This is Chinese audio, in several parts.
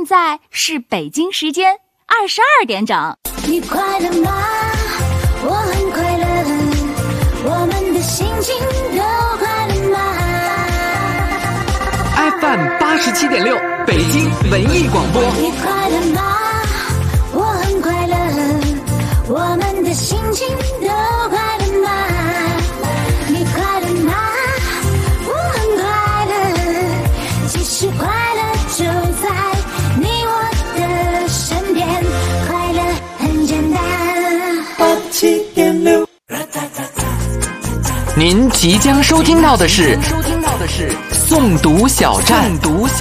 现在是北京时间22点整。 你快乐吗？我很快乐，我们的心情都快乐吗？ FM 87.6北京文艺广播。 你快乐吗？我很快乐，我们的心情都快乐吗？你快乐吗？我很快乐，其实快乐就在你我的身边，快乐很简单。87.6。 您即将收听到的是诵读小站。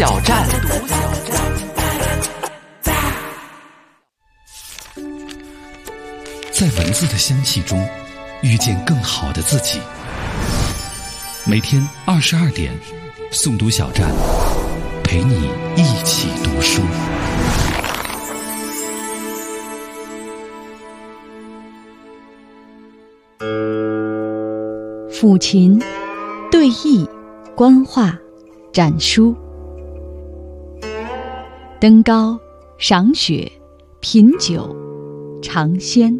在文字的香气中遇见更好的自己。每天22点，诵读小站陪你一起读书。 抚琴、对弈、观画、展书，登高、赏雪、品酒、尝鲜。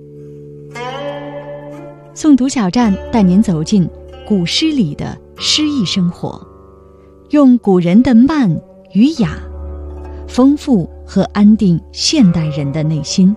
诵读小站带您走进古诗里的诗意生活，用古人的慢与雅，丰富和安定现代人的内心。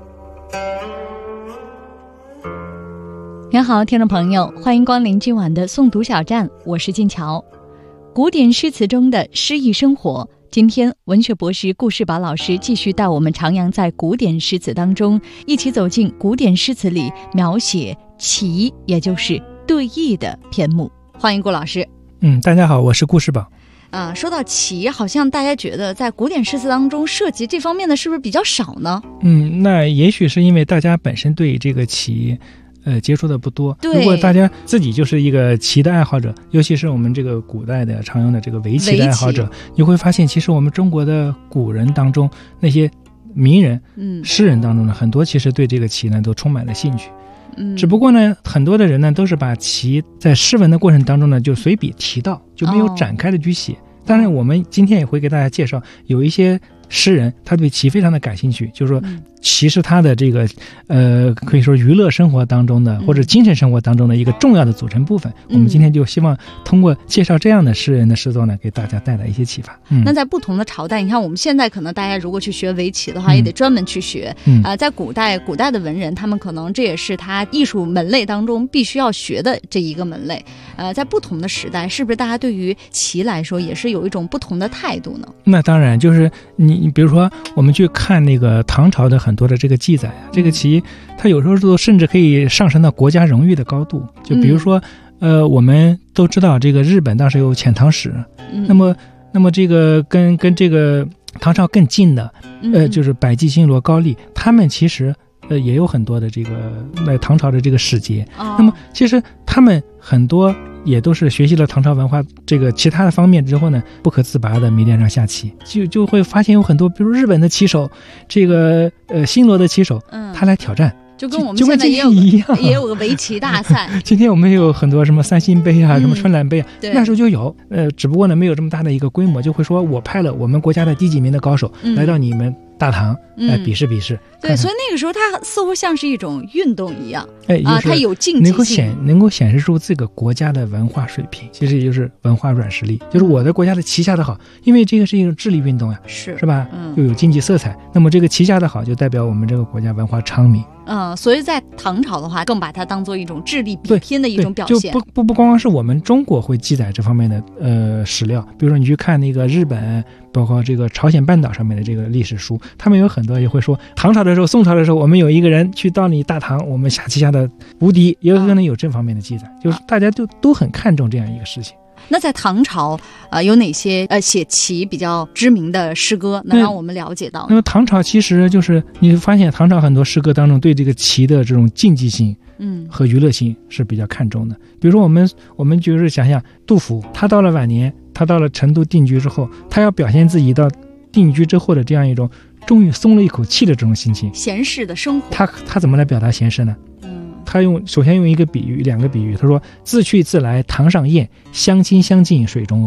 您好，听众朋友，欢迎光临今晚的诵读小站，我是静乔。古典诗词中的诗意生活，今天文学博士顾世宝老师继续带我们徜徉在古典诗词当中，一起走进古典诗词里描写棋，也就是对弈的篇目。欢迎顾老师。 大家好，我是顾世宝。 说到棋，好像大家觉得在古典诗词当中涉及这方面的是不是比较少呢？ 那也许是因为大家本身对这个棋接触的不多。如果大家自己就是一个棋的爱好者，尤其是我们这个古代的常用的这个围棋的爱好者，你会发现其实我们中国的古人当中那些名人、诗人当中呢，很多其实对这个棋呢都充满了兴趣。只不过呢，很多的人呢都是把棋在诗文的过程当中呢就随笔提到，就没有展开的去写。当然我们今天也会给大家介绍，有一些诗人他对棋非常的感兴趣，就是说棋是他的这个可以说娱乐生活当中的或者精神生活当中的一个重要的组成部分。我们今天就希望通过介绍这样的诗人的诗作呢，给大家带来一些启发。 那在不同的朝代，你看我们现在可能大家如果去学围棋的话，也得专门去学。在古代的文人，他们可能这也是他艺术门类当中必须要学的这一个门类。在不同的时代，是不是大家对于棋来说也是有一种不同的态度呢？ 那当然，就是你比如说我们去看那个唐朝的很多的这个记载啊，这个棋它有时候都甚至可以上升到国家荣誉的高度。就比如说我们都知道这个日本当时有遣唐使，那么这个跟这个唐朝更近的就是百济、新罗、高丽，他们其实也有很多的这个唐朝的这个使节。那么其实他们很多也都是学习了唐朝文化这个其他的方面之后呢，不可自拔的迷恋上下棋，就会发现有很多，比如日本的棋手，这个新罗的棋手，他来挑战。就跟我们现在也有个围棋大赛。 今天我们有很多什么三星杯啊，什么春兰杯啊，那时候就有，只不过呢没有这么大的一个规模，就会说我派了我们国家的第几名的高手来到你们大唐来比试比试。 对，所以那个时候它似乎像是一种运动一样，它有竞技性， 能够显示出这个国家的文化水平，其实也就是文化软实力，就是我的国家的棋下的好，因为这个是一种智力运动呀，是吧？又有竞技色彩，那么这个棋下的好就代表我们这个国家文化昌明。 所以在唐朝的话，更把它当做一种智力比拼的一种表现。 就不光光是我们中国会记载这方面的史料，比如说你去看那个日本，包括这个朝鲜半岛上面的这个历史书，他们有很多也会说，唐朝的时候、宋朝的时候，我们有一个人去到你大唐，我们下棋下的无敌，也有可能有这方面的记载，就是大家都很看重这样一个事情。 那在唐朝有哪些写棋比较知名的诗歌能让我们了解到？ 那么唐朝其实就是你发现唐朝很多诗歌当中对这个棋的这种竞技性和娱乐性是比较看重的。比如说我们就是想想杜甫，他到了晚年，他到了成都定居之后，他要表现自己到定居之后的这样一种终于松了一口气的这种心情， 闲适的生活。 他怎么来表达闲适呢？他首先用一个比喻，两个比喻，他说自去自来堂上燕，相亲相近水中鸥。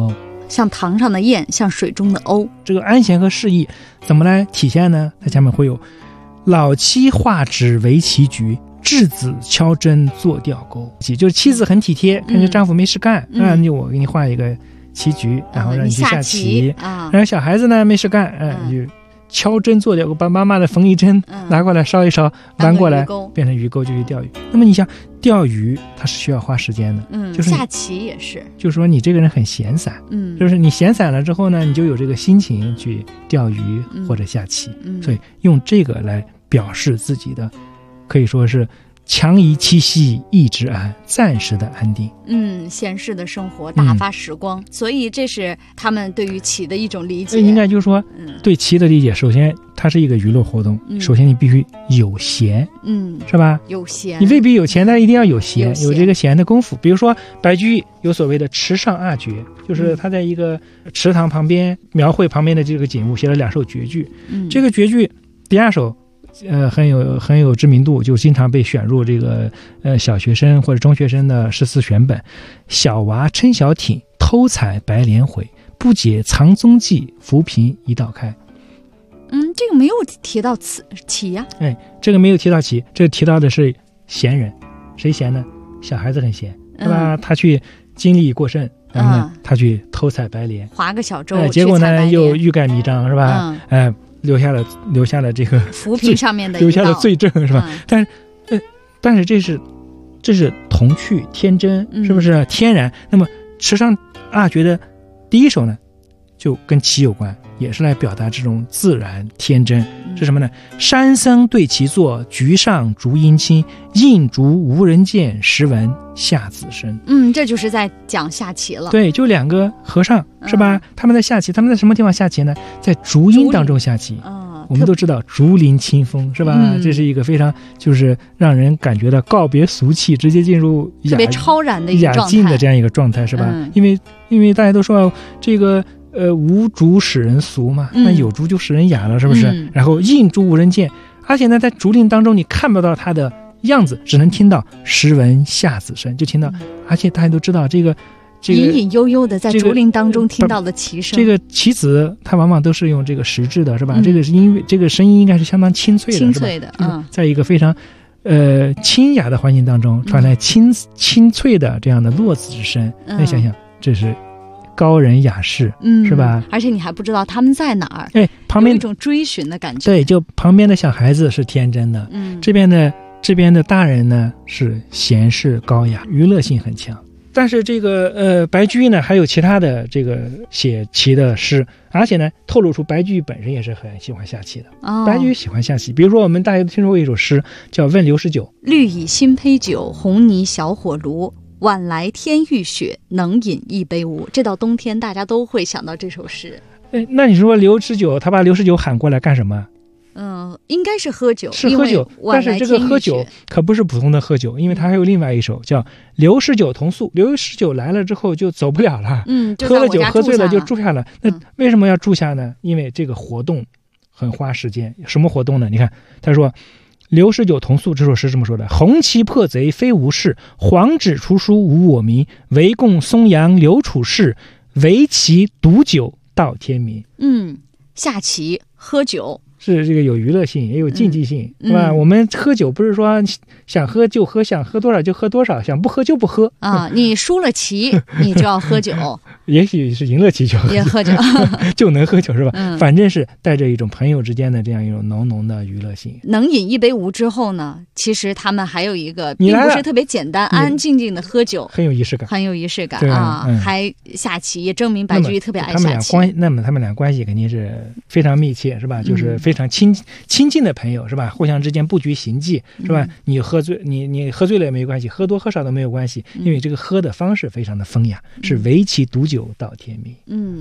像堂上的燕，像水中的鸥。 这个安闲和适意怎么来体现呢？它下面会有老妻画纸为棋局，稚子敲针做钓钩。就是妻子很体贴，看见丈夫没事干，我给你画一个棋局，然后让你去下棋然后小孩子呢没事干，就敲针做钓钩，把妈妈的缝衣针拿过来烧一烧，弯过来变成鱼钩就去钓鱼。那么你想钓鱼它是需要花时间的，就是下棋也是， 就是说你这个人很闲散，就是你闲散了之后呢，你就有这个心情去钓鱼或者下棋，所以用这个来表示自己的，可以说是强宜栖息，意之安，暂时的安定。 闲适的生活，打发时光，所以这是他们对于棋的一种理解。 应该就是说，对棋的理解，首先它是一个娱乐活动，首先你必须有闲，是吧？ 有闲， 你未必有钱，但一定要有闲，有这个闲的功夫。比如说白居易有所谓的池上二绝，就是他在一个池塘旁边描绘旁边的这个景物，写了2首绝句。这个绝句第2首。很有知名度，就经常被选入这个小学生或者中学生的诗词选本。小娃撑小艇，偷采白莲回，不解藏踪迹，浮萍一道开。 这个没有提到棋呀。 这个没有提到棋，这个提到的是闲人。谁闲呢？小孩子很闲，是吧？他去精力过剩，然后呢，他去偷采白莲， 划个小舟， 结果呢又欲盖弥彰，是吧？留下了这个浮萍上面的留下了罪证，是吧？但是这是童趣天真，是不是天然？那么池上二绝的第1首呢，就跟棋有关，也是来表达这种自然天真。是什么呢？山僧对棋坐，局上竹阴清，映竹无人见，时闻下子声。 这就是在讲下棋了。 对，就2个和尚，是吧？他们在下棋，他们在什么地方下棋呢？在竹阴当中下棋。我们都知道竹林清风，是吧？这是一个非常就是让人感觉到告别俗气，直接进入特别超然的一个雅静的这样一个状态，是吧？因为大家都说这个无竹使人俗嘛，那有竹就使人雅了，是不是？然后映竹无人见，而且呢，在竹林当中你看不到它的样子，只能听到时闻下子声，就听到，而且大家都知道这个隐隐悠悠的在竹林当中听到的棋声。 这个棋子它往往都是用这个实质的，是吧？这个音乐，这个声音应该是相当清脆的，在一个非常清雅的环境当中传来清脆的这样的落子之声。那想想这是高人雅士，是吧？ 而且你还不知道他们在哪儿， 旁边有一种追寻的感觉。 对，就旁边的小孩子是天真的，这边的大人呢是闲适高雅，娱乐性很强。但是这个白居易呢还有其他的这个写棋的诗，而且呢透露出白居易本身也是很喜欢下棋的。白居易喜欢下棋，比如说我们大家都听说过一首诗叫《问刘十九》， 绿蚁新醅酒，红泥小火炉，晚来天欲雪，能饮一杯无。这到冬天大家都会想到这首诗。 那你说刘十九，他把刘十九喊过来干什么？ 应该是喝酒， 是喝酒，但是这个喝酒可不是普通的喝酒，因为他还有另外一首叫《刘十九同宿》。刘十九来了之后就走不了了，喝了酒喝醉了就住下了。那为什么要住下呢？因为这个活动很花时间。什么活动呢？你看他说刘十九同宿这首诗这么说的：红旗破贼非无事，黄纸出书无我名。围共松阳刘处士，围棋赌酒到天明。 下棋喝酒是这个有娱乐性也有竞技性，是吧？我们喝酒不是说想喝就喝，想喝多少就喝多少，想不喝就不喝啊。你输了棋你就要喝酒也许是赢了棋就也喝酒就能喝酒，是吧？反正是带着一种朋友之间的这样一种浓浓的娱乐性。 能饮一杯无之后呢，其实他们还有一个并不是特别简单，安安静静的喝酒， 很有仪式感， 很有仪式感啊。还下棋，也证明白居易特别爱下棋。 那么他们俩关系肯定是非常密切，是吧？就是非常亲近的朋友，是吧？互相之间布局行计，是吧？你喝醉了也没有关系，喝多喝少都没有关系，因为这个喝的方式非常的风雅，是围棋赌酒到天明。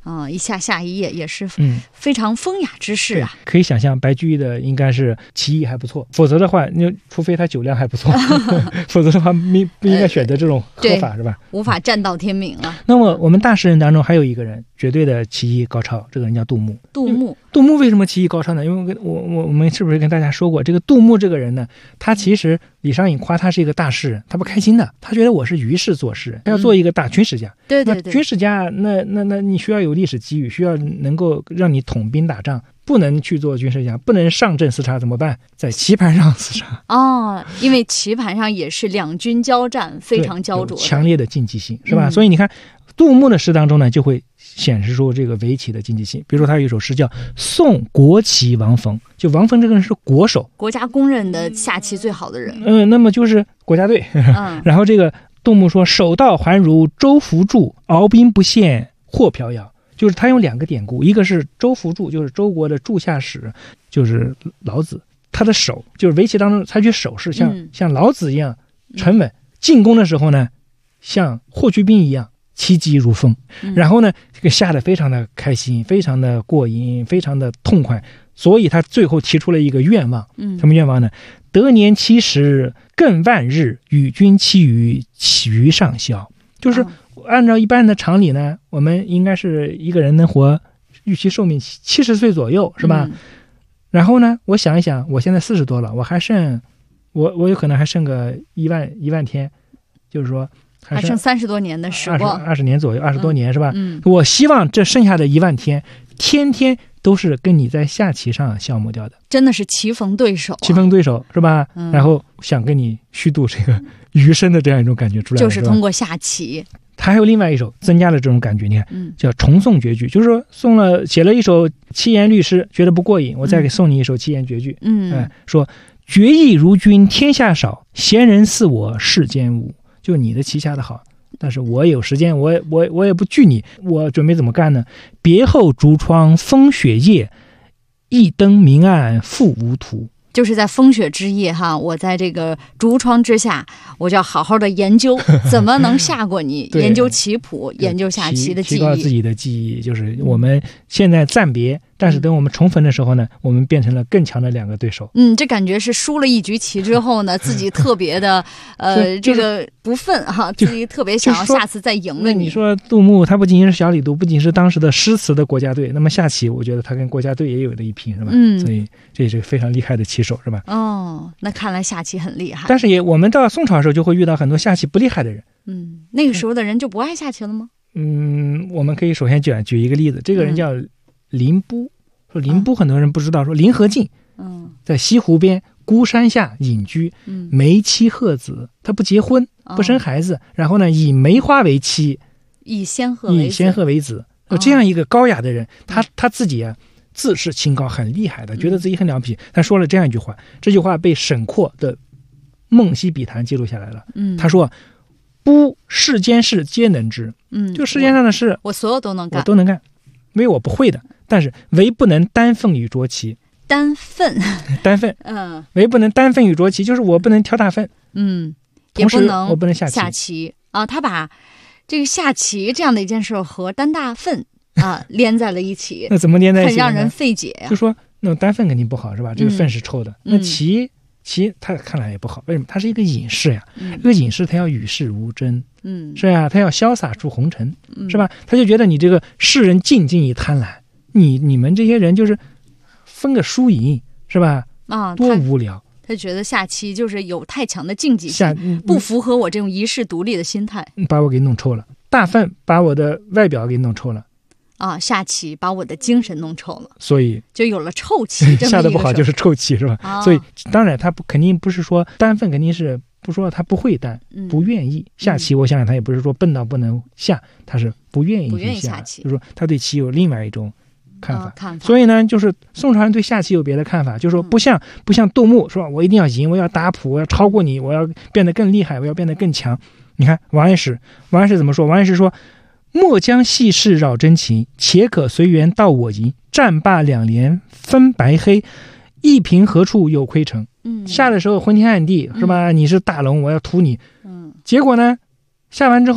一下一夜也是非常风雅之士啊。 可以想象白居易的应该是棋艺还不错，否则的话，除非他酒量还不错，否则的话不应该选择这种喝法，是吧？ 无法占到天命啊。 那么我们大诗人当中还有一个人绝对的棋艺高超，这个人叫杜牧。杜牧为什么棋艺高超呢？因为我们是不是跟大家说过，这个杜牧这个人呢，他其实李商隐夸他是一个大诗人，他不开心的，他觉得我是于氏做诗人，他要做一个大军事家。 对， 那军事家那你需要有历史机遇，需要能够让你统兵打仗，不能去做军事家，不能上阵厮杀，怎么办？在棋盘上厮杀。 因为棋盘上也是两军交战，非常焦灼， 强烈的竞技性，是吧？所以你看杜牧的诗当中呢，就会显示出这个围棋的竞技性。比如说他有一首诗叫《送国棋王冯》，就王冯这个人是国手， 国家公认的下棋最好的人。 那么就是国家队。然后这个杜牧说：“手到还如周福柱，鏖兵不陷或飘摇。”就是他用两个典故，一个是周福柱，就是周国的柱下史，就是老子，他的手就是围棋当中采取手势，像老子一样沉稳，进攻的时候呢，像霍去病一样气机如风。然后呢，这个下得非常的开心，非常的过瘾，非常的痛快，所以他最后提出了一个愿望。什么愿望呢？得年70，更万日，与君期于其余上消。就是按照一般的常理呢，我们应该是一个人能活预期寿命70岁左右，是吧？然后呢，我想一想，我现在40多了，我还剩我有可能还剩个一万天，就是说还剩30多年的时光 ，20年左右，20多年，是吧？我希望这剩下的1万天，天天都是跟你在下棋上消磨掉的， 真的是棋逢对手， 是吧？然后想跟你虚度这个余生的这样一种感觉出来， 就是通过下棋。 他还有另外一首增加了这种感觉，你看，叫重送绝句，就是说写了一首七言律诗，觉得不过瘾，我再给送你一首七言绝句。说绝艺如君天下少，闲人似我世间无。就你的棋下的好，但是我有时间，我也不惧你，我准备怎么干呢？别后竹窗风雪夜，一灯明暗复无图。 就是在风雪之夜哈，我在这个竹窗之下，我就要好好的研究怎么能下过你，研究棋谱，研究下棋的技艺， 提高自己的技艺。就是我们现在暂别，但是等我们重逢的时候呢，我们变成了更强的两个对手。 这感觉是输了一局棋之后呢，自己特别的这个不忿哈，自己特别想要下次再赢了你。 你说杜牧他不仅仅是小李杜，不仅是当时的诗词的国家队，那么下棋我觉得他跟国家队也有的一拼，是吧？所以这也是非常厉害的棋手，是吧？ 那看来下棋很厉害。 但是我们到宋朝的时候就会遇到很多下棋不厉害的人。 那个时候的人就不爱下棋了吗？ 我们可以首先举一个例子，这个人叫林逋。说林逋很多人不知道，说林和靖在西湖边孤山下隐居，梅妻鹤子，他不结婚，不生孩子，然后呢以梅花为妻， 以仙鹤为子。这样一个高雅的人，他自己自视清高，很厉害的，觉得自己很了不起。他说了这样一句话，这句话被沈括的《梦溪笔谈》记录下来了。他说：“不世间事皆能知。”就世界上的事， 我所有都能干， 因为我不会的，但是唯不能单奋与浊棋。 单奋， 唯不能单奋与浊棋，就是我不能挑大粪。同时我不能下棋啊。他把这个下棋这样的一件事和单大粪连在了一起。 那怎么连在一起？ 很让人费解呀。 就说那种单粪肯定不好，是吧？这个粪是臭的。那棋他看来也不好，为什么？他是一个隐士呀。这个隐士他要与世无争，是呀，他要潇洒出红尘，是吧？他就觉得你这个世人静静以贪婪，你们这些人就是分个输赢，是吧？多无聊。 他觉得下棋就是有太强的竞技性，不符合我这种一世独立的心态， 把我给弄臭了。大粪把我的外表给弄臭了。 下棋把我的精神弄臭了， 所以就有了臭棋。 下得不好就是臭棋，是吧？所以当然他肯定不是说单粪，肯定是不说他不会单，不愿意下棋。我想想他也不是说笨到不能下，他是不愿意下棋，就是说他对棋有另外一种看法。所以呢，就是宋朝人对下棋有别的看法，就是说不像杜牧说我一定要赢，我要打谱，我要超过你，我要变得更厉害，我要变得更强。你看王安石怎么说？王安石说：“莫将细事扰真情，且可随缘到我营。战罢两连分白黑，一平何处有窥城。”下的时候昏天暗地，是吧？你是大龙，我要屠你。结果呢，下完之后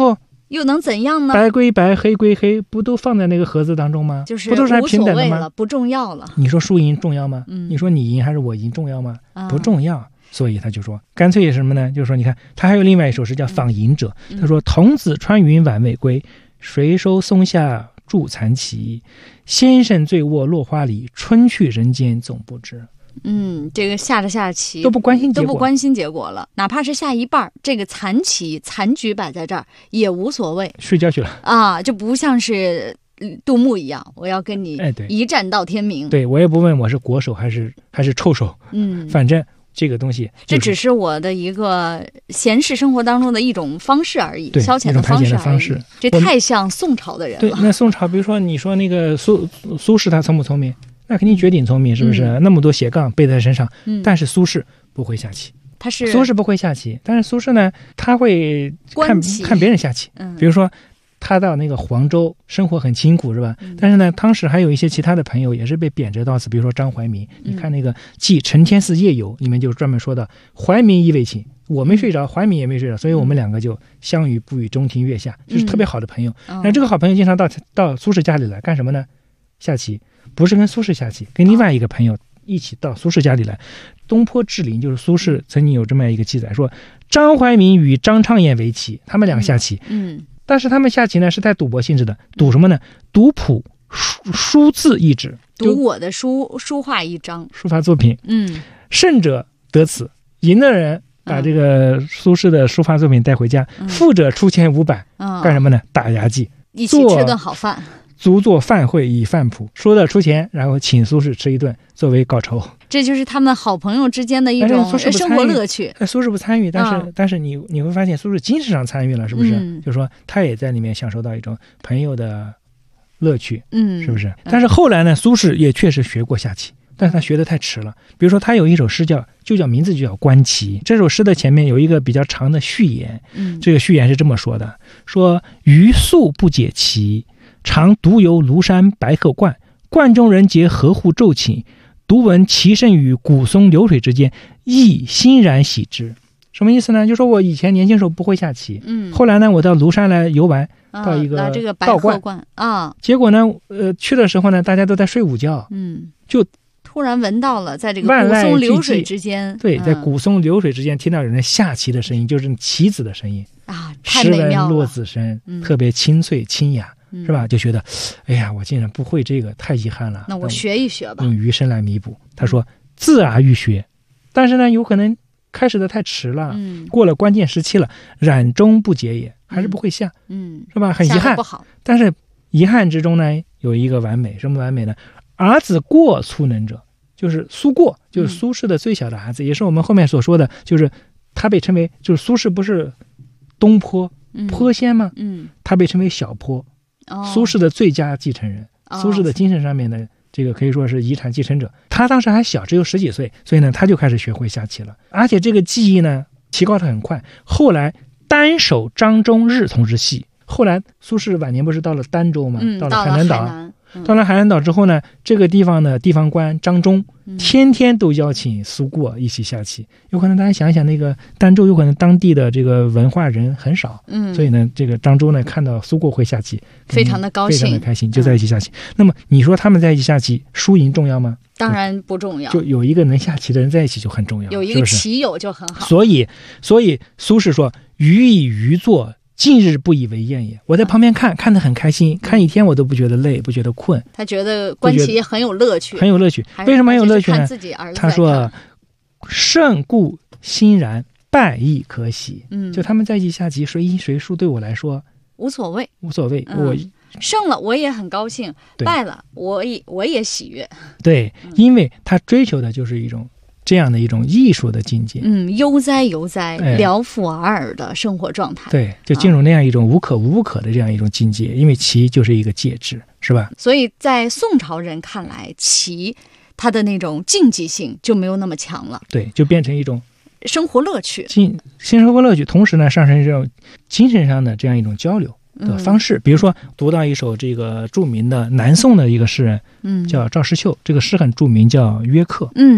又能怎样呢？ 白归白，黑归黑，不都放在那个盒子当中吗？ 就是不都是还平等的吗？ 不重要了。 你说输赢重要吗？你说你赢还是我赢重要吗？不重要。所以他就说，干脆什么呢？就是说，你看他还有另外一首诗叫《访隐者》，他说：“童子穿云晚未归，谁收松下助残旗？先生醉卧落花里，春去人间总不知。” 这个下着棋都不关心结果了，哪怕是下一半，这个残局摆在这儿也无所谓， 睡觉去了啊，就不像是杜牧一样，我要跟你一战到天明。 对，我也不问我是国手还是臭手，反正这个东西、 这只是我的一个闲适生活当中的一种方式而已，消遣的方式。这太像宋朝的人了。 对，那宋朝，比如说你说那个苏轼，他聪不聪明？那肯定绝顶聪明，是不是？那么多斜杠背在身上，但是苏轼不会下棋。苏轼不会下棋，但是苏轼呢，他会看别人下棋。比如说他到那个黄州生活很清苦，是吧？但是呢，当时还有一些其他的朋友也是被贬谪到此，比如说张怀民。你看那个《记承天寺夜游》里面就专门说到，怀民亦未寝，我没睡着，怀民也没睡着，所以我们两个就相与不语，中庭月下，就是特别好的朋友。那这个好朋友经常到苏轼家里来干什么呢？下棋。不是跟苏轼下棋，跟另外一个朋友一起到苏轼家里来。东坡志林就是苏轼曾经有这么一个记载，说张怀民与张昌彦为棋，他们两个下棋。但是他们下棋呢是带赌博性质的，赌什么呢？赌谱书字一纸， 赌我的书画一张， 书法作品。胜者得此，赢的人把这个苏轼的书法作品带回家，富者出钱500，干什么呢？打牙祭， 一起吃顿好饭。 足作饭会以饭谱，说的出钱，然后请苏轼吃一顿作为告酬。 这就是他们好朋友之间的一种生活乐趣。 苏轼不参与，但是你会发现苏轼精神上参与了，是不是？就是说他也在里面享受到一种朋友的乐趣，是不是？但是后来呢，苏轼也确实学过下棋，但是他学得太迟了。比如说他有一首诗名字就叫《观棋》，这首诗的前面有一个比较长的序言，这个序言是这么说的：说余素不解棋，常独游庐山白鹤观，观中人皆合户骤寝，独闻其声于古松流水之间，亦欣然喜之。什么意思呢？就说我以前年轻时候不会下棋，后来呢，我到庐山来游玩，到一个道观啊，结果呢，去的时候呢，大家都在睡午觉，就突然闻到了在这个古松流水之间， 对，在古松流水之间听到有人下棋的声音，就是棋子的声音啊，太美妙了， 落子声，特别清脆清雅。是吧？就觉得，哎呀，我竟然不会这个，太遗憾了。 那我学一学吧， 用余生来弥补。他说：“自而欲学，但是呢，有可能开始的太迟了，过了关键时期了，染中不解也，还是不会下，是吧？很遗憾， 不好。 但是遗憾之中呢，有一个完美，什么完美呢？儿子过粗能者，就是苏过，就是苏轼的最小的儿子，也是我们后面所说的，就是他被称为，就是苏轼不是东坡坡仙吗？他被称为小坡。”苏轼的最佳继承人，苏轼的精神上面的这个可以说是遗产继承者。他当时还小，只有10几岁，所以呢，他就开始学会下棋了，而且这个技艺呢，提高得很快。后来单守张中日同之戏。后来苏轼晚年不是到了儋州吗？到了海南岛。到了海南岛之后呢，这个地方的地方官张忠天天都邀请苏过一起下棋。有可能大家想一想，那个儋州有可能当地的这个文化人很少，所以呢，这个张忠呢看到苏过会下棋， 非常的高兴， 非常的开心，就在一起下棋。那么你说他们在一起下棋，输赢重要吗？ 当然不重要， 就有一个能下棋的人在一起就很重要， 有一个棋友就很好。 所以苏轼说：“余以渔作，近日不以为厌也。”我在旁边看得很开心，看一天我都不觉得累，不觉得困。 他觉得观棋很有乐趣， 很有乐趣。为什么很有乐趣呢？他说：“胜故欣然，败亦可喜。”就他们在一起下棋，谁赢谁输对我来说无所谓。 我胜了我也很高兴，败了我也喜悦。 对，因为他追求的就是一种这样的一种艺术的境界， 悠哉聊赋尔尔的生活状态。 对，就进入那样一种无可无不可的这样一种境界，因为棋就是一个介质，是吧？ 所以在宋朝人看来，棋它的那种竞技性就没有那么强了， 对，就变成一种生活乐趣， 新生活乐趣，同时呢，上升这种精神上的这样一种交流的方式。比如说读到一首这个著名的南宋的一个诗人，叫赵师秀，这个诗很著名，叫《约客》。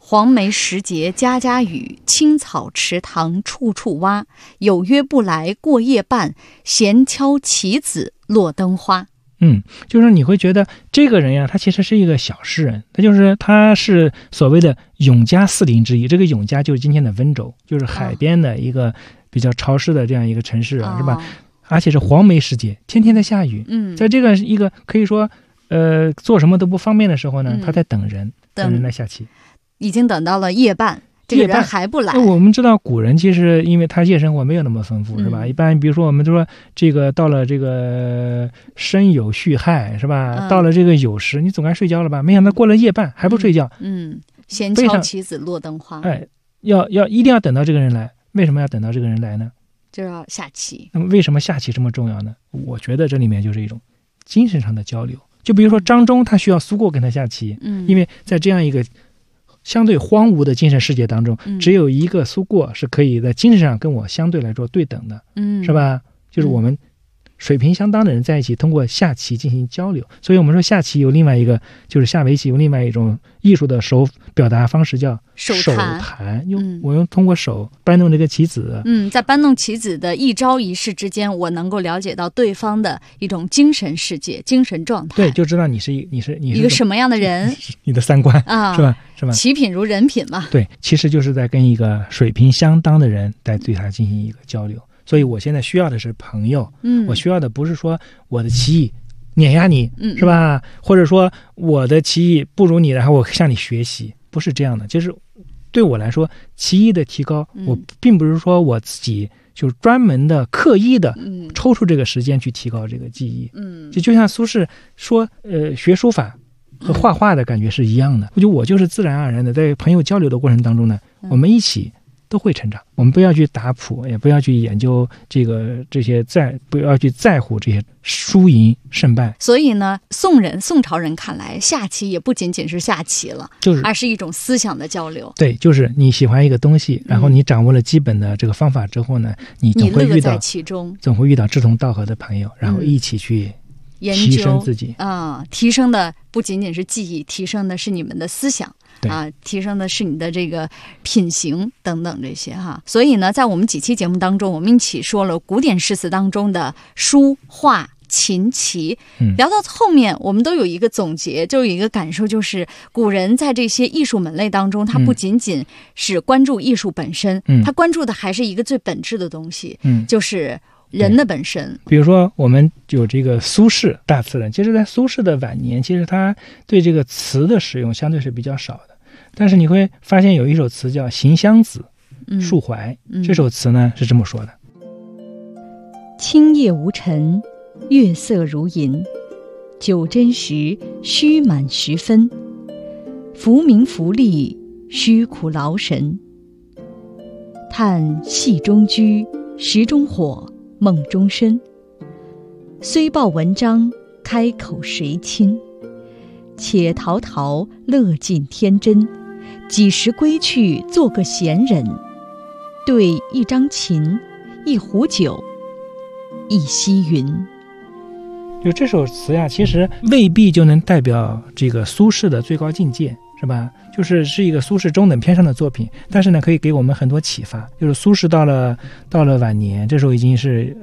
黄梅时节家家雨，青草池塘处处蛙。有约不来过夜半，闲敲棋子落灯花。 就是你会觉得这个人呀，他其实是一个小诗人，他是所谓的永嘉四邻之一。这个永嘉就是今天的温州，就是海边的一个比较潮湿的这样一个城市啊，是吧？而且是黄梅时节，天天在下雨。在这个一个可以说做什么都不方便的时候呢，他在等人来下棋。 已经等到了夜半，这个人还不来。 我们知道古人其实因为他夜生活没有那么丰富，是吧？一般比如说我们就说这个到了这个申酉戌亥，是吧？到了这个酉时，你总该睡觉了吧？没想到过了夜半还不睡觉。 闲敲棋子落灯花。 一定要等到这个人来。为什么要等到这个人来呢？ 就要下棋。 那么为什么下棋这么重要呢？我觉得这里面就是一种精神上的交流。就比如说张忠，他需要苏过跟他下棋，因为在这样一个相对荒芜的精神世界当中，只有一个苏过是可以在精神上跟我相对来说对等的，是吧？就是我们水平相当的人在一起，通过下棋进行交流。所以我们说下棋有另外一个，就是下围棋有另外一种艺术的手表达方式叫手弹。我用通过手搬动这个棋子。 在搬动棋子的一招一式之间，我能够了解到对方的一种精神世界、精神状态。 对，就知道你是一个什么样的人， 你的三观是吧？ 棋品如人品嘛。 对，其实就是在跟一个水平相当的人来对他进行一个交流。所以我现在需要的是朋友，我需要的不是说我的棋艺碾压你，是吧？或者说我的棋艺不如你，然后我向你学习，不是这样的。就是对我来说，棋艺的提高，我并不是说我自己就专门的刻意的抽出这个时间去提高这个技艺。就像苏轼说，学书法和画画的感觉是一样的。我就是自然而然的在朋友交流的过程当中呢，我们一起都会成长。我们不要去打谱，也不要去研究这些不要去在乎这些输赢胜败。 所以呢，宋朝人看来，下棋也不仅仅是下棋了，而是一种思想的交流。 对，就是你喜欢一个东西，然后你掌握了基本的这个方法之后呢，你总会遇到其中， 总会遇到志同道合的朋友，然后一起去提升自己。 提升的不仅仅是技艺，提升的是你们的思想。提升的是你的这个品行等等这些哈。所以呢，在我们几期节目当中，我们一起说了古典诗词当中的书画琴棋，聊到后面我们都有一个总结，就有一个感受，就是古人在这些艺术门类当中，他不仅仅是关注艺术本身，他关注的还是一个最本质的东西，就是人的本身。 比如说我们有这个苏轼大词人，其实在苏轼的晚年，其实他对这个词的使用相对是比较少的，但是你会发现有一首词叫《行香子·述怀》，这首词呢是这么说的： 青叶无尘，月色如银，酒斟时须满10分，浮名浮利，虚苦劳神。叹戏中居，石中火，梦中身。虽报文章，开口谁亲？且陶陶，乐尽天真。几时归去，做个闲人？对一张琴，一壶酒，一溪云。 就这首词呀，其实未必就能代表这个苏轼的最高境界，是吧？是一个苏轼中等偏上的作品，但是呢，可以给我们很多启发。就是苏轼到了晚年，这时候已经是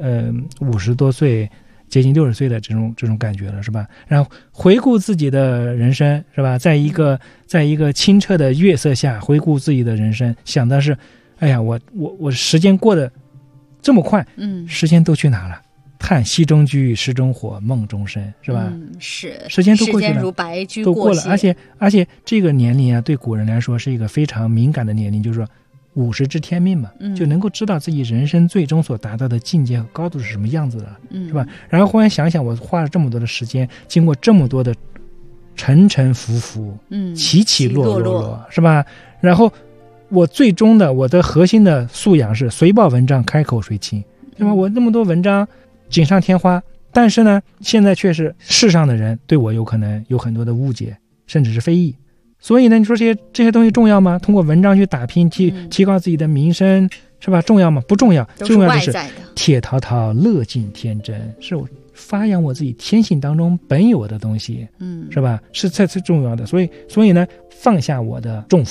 50多岁，接近60岁的这种感觉了，是吧？然后回顾自己的人生，是吧？在一个清澈的月色下回顾自己的人生，想的是，哎呀，我时间过得这么快，时间都去哪了？叹溪中居，石中火，梦中身，是吧？ 是， 时间都过去了， 时间如白驹过了，而且这个年龄啊，对古人来说是一个非常敏感的年龄，就是说50知天命嘛，就能够知道自己人生最终所达到的境界和高度是什么样子的，是吧？然后忽然想想，我花了这么多的时间，经过这么多的沉沉浮浮，起起落落，是吧？然后我最终的我的核心的素养是随报文章，开口谁亲，是吧？我那么多文章锦上添花，但是呢，现在却是世上的人对我有可能有很多的误解，甚至是非议。所以呢，你说这些东西重要吗？通过文章去打拼，提高自己的名声，是吧？重要吗？不重要。重要的是铁陶陶，乐尽天真，是我发扬我自己天性当中本有的东西，是吧？是最重要的。所以呢，放下我的重负，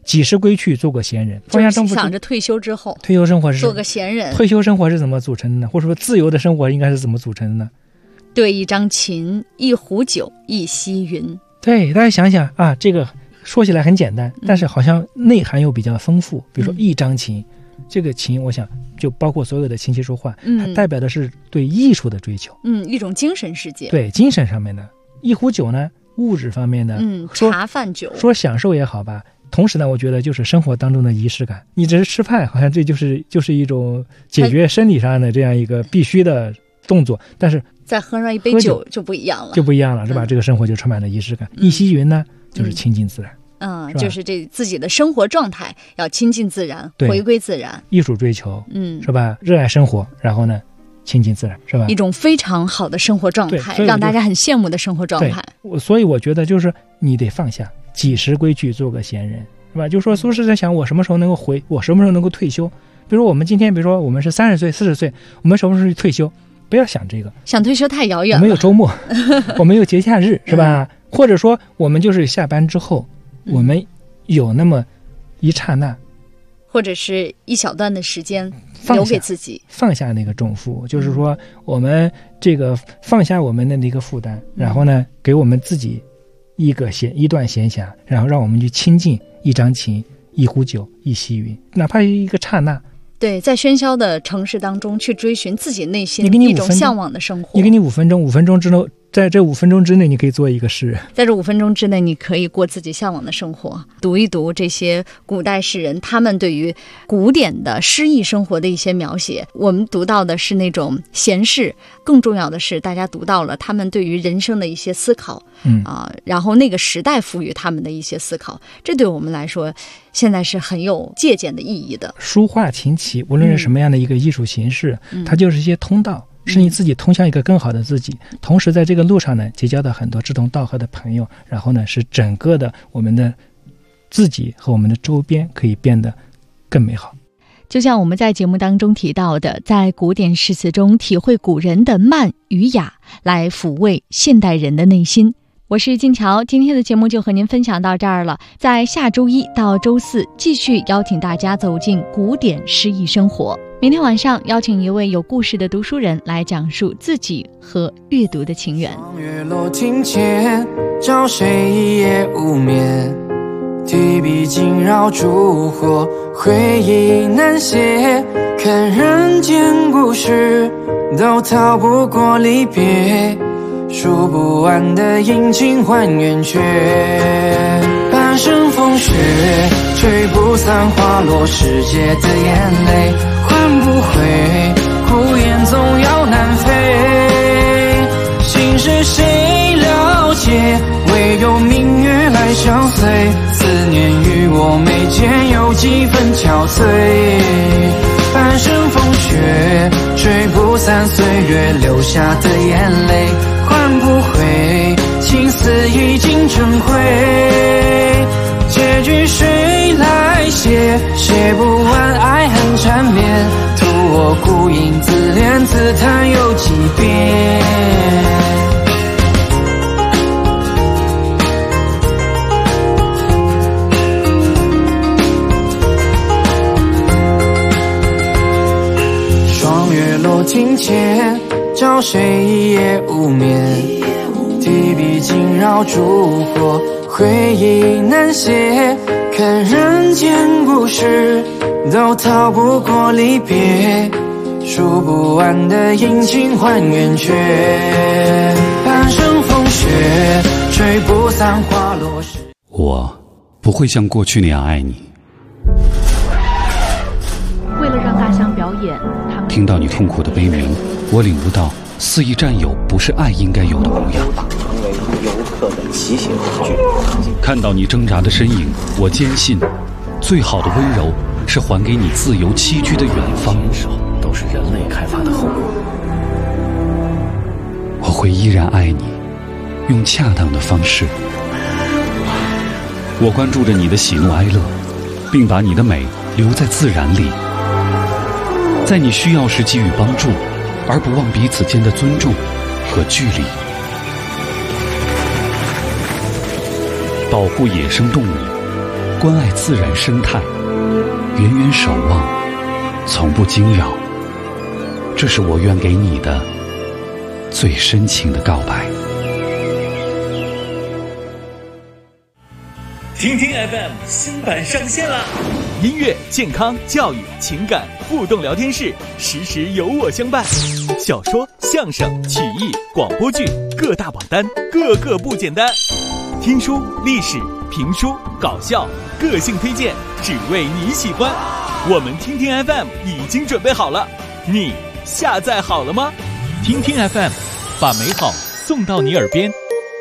几时归去，做个闲人。放下政府， 想着退休之后， 退休生活是做个闲人。 退休生活是怎么组成的呢？或者说自由的生活应该是怎么组成的呢？ 对一张琴，一壶酒，一溪云。 对，大家想想啊，这个说起来很简单，但是好像内涵又比较丰富。比如说一张琴，这个琴，我想就包括所有的琴棋书画，它代表的是对艺术的追求， 一种精神世界。 对，精神上面的。一壶酒呢，物质方面的， 茶饭酒， 说享受也好吧。同时呢，我觉得就是生活当中的仪式感。你只是吃饭，好像这就是一种解决生理上的这样一个必须的动作，但是再喝上一杯酒就不一样了， 是吧？这个生活就充满了仪式感。一溪云呢，就是亲近自然， 就是这自己的生活状态要亲近自然，回归自然， 艺术追求，是吧？热爱生活，然后呢，亲近自然，是吧？ 一种非常好的生活状态，让大家很羡慕的生活状态。 所以我觉得就是你得放下。几时归去，做个闲人，是吧？就说苏轼在想，我什么时候能够我什么时候能够退休？比如我们今天，比如说我们是30岁、40岁，我们什么时候退休？不要想这个， 想退休太遥远了。 我们有周末，我们有节假日，是吧？或者说，我们就是下班之后，我们有那么一刹那， 或者是一小段的时间留给自己， 放下那个重负，就是说，我们这个放下我们的那个负担，然后呢，给我们自己一段闲暇，然后让我们去亲近一张琴、一壶酒、一溪云，哪怕一个刹那。 对，在喧嚣的城市当中去追寻自己内心一种向往的生活。 你给你5分钟之内，在这5分钟之内，你可以做一个诗人。 在这5分钟之内，你可以过自己向往的生活，读一读这些古代诗人他们对于古典的诗意生活的一些描写。我们读到的是那种闲适，更重要的是，大家读到了他们对于人生的一些思考，然后那个时代赋予他们的一些思考，这对我们来说，现在是很有借鉴的意义的。 书画琴棋，无论是什么样的一个艺术形式，它就是一些通道。是你自己通向一个更好的自己，同时在这个路上呢，结交到很多志同道合的朋友，然后呢，使整个的我们的自己和我们的周边可以变得更美好。 就像我们在节目当中提到的，在古典诗词中体会古人的慢与雅，来抚慰现代人的内心。我是静乔，今天的节目就和您分享到这儿了。在下周一到周四，继续邀请大家走进古典诗意生活。明天晚上邀请一位有故事的读书人来讲述自己和阅读的情缘。 月落庭前，找谁一夜无眠？提笔惊扰烛火，回忆难写。看人间故事，都逃不过离别。数不完的阴晴换圆缺，半生风雪，吹不散花落世界的眼泪，换不回孤雁总要南飞。心事谁了解？唯有明月来相随，思念与我眉间有几分憔悴。半生风雪，吹不散岁月留下的眼泪，换不回情丝已经成灰。结局谁来写？写不完爱恨缠绵，图我孤影自怜自叹有几遍。庭前，找谁一夜无眠？提笔惊扰烛火，回忆难写。看人间故事，都逃不过离别。数不完的阴晴换圆缺，半生风雪，吹不散花落时。 我不会像过去那样爱你。 为了让大象表演， 听到你痛苦的悲鸣，我领悟到肆意占有不是爱应该有的模样。 成为游客的骑行工具。 看到你挣扎的身影，我坚信，最好的温柔是还给你自由栖居的远方。 都是人类开发的后果。 我会依然爱你，用恰当的方式。我关注着你的喜怒哀乐，并把你的美留在自然里。在你需要时给予帮助，而不忘彼此间的尊重和距离。保护野生动物， 关爱自然生态，远远守望，从不惊扰。这是我愿给你的最深情的告白。 听听 FM 新版上线啦！音乐、健康、教育、情感互动聊天室，时时有我相伴。小说、相声、曲艺、广播剧，各大榜单，个个不简单。听书、历史、评书、搞笑，个性推荐，只为你喜欢。我们听听 FM 已经准备好了，你下载好了吗？听听 FM， 把美好送到你耳边。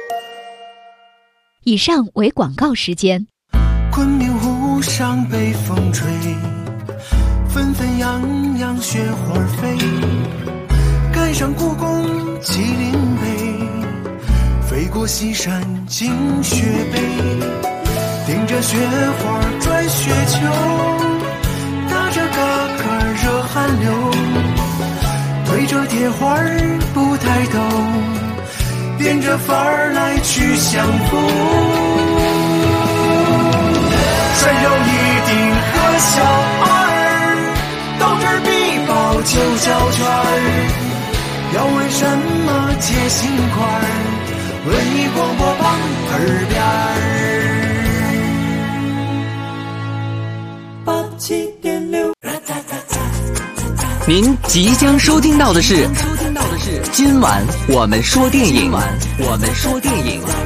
以上为广告时间。 昆明湖上北风吹，纷纷扬扬雪花飞，赶上故宫麒麟碑，飞过西山惊雪北，顶着雪花转雪球，打着嘎嘎热汗流，对着铁花不抬头，变着法儿来去相逢，穿上一顶和小二，斗智必报九角圈儿，要问什么解心块，问你广播榜耳边87.6。 您即将收听到的是今晚我们说电影。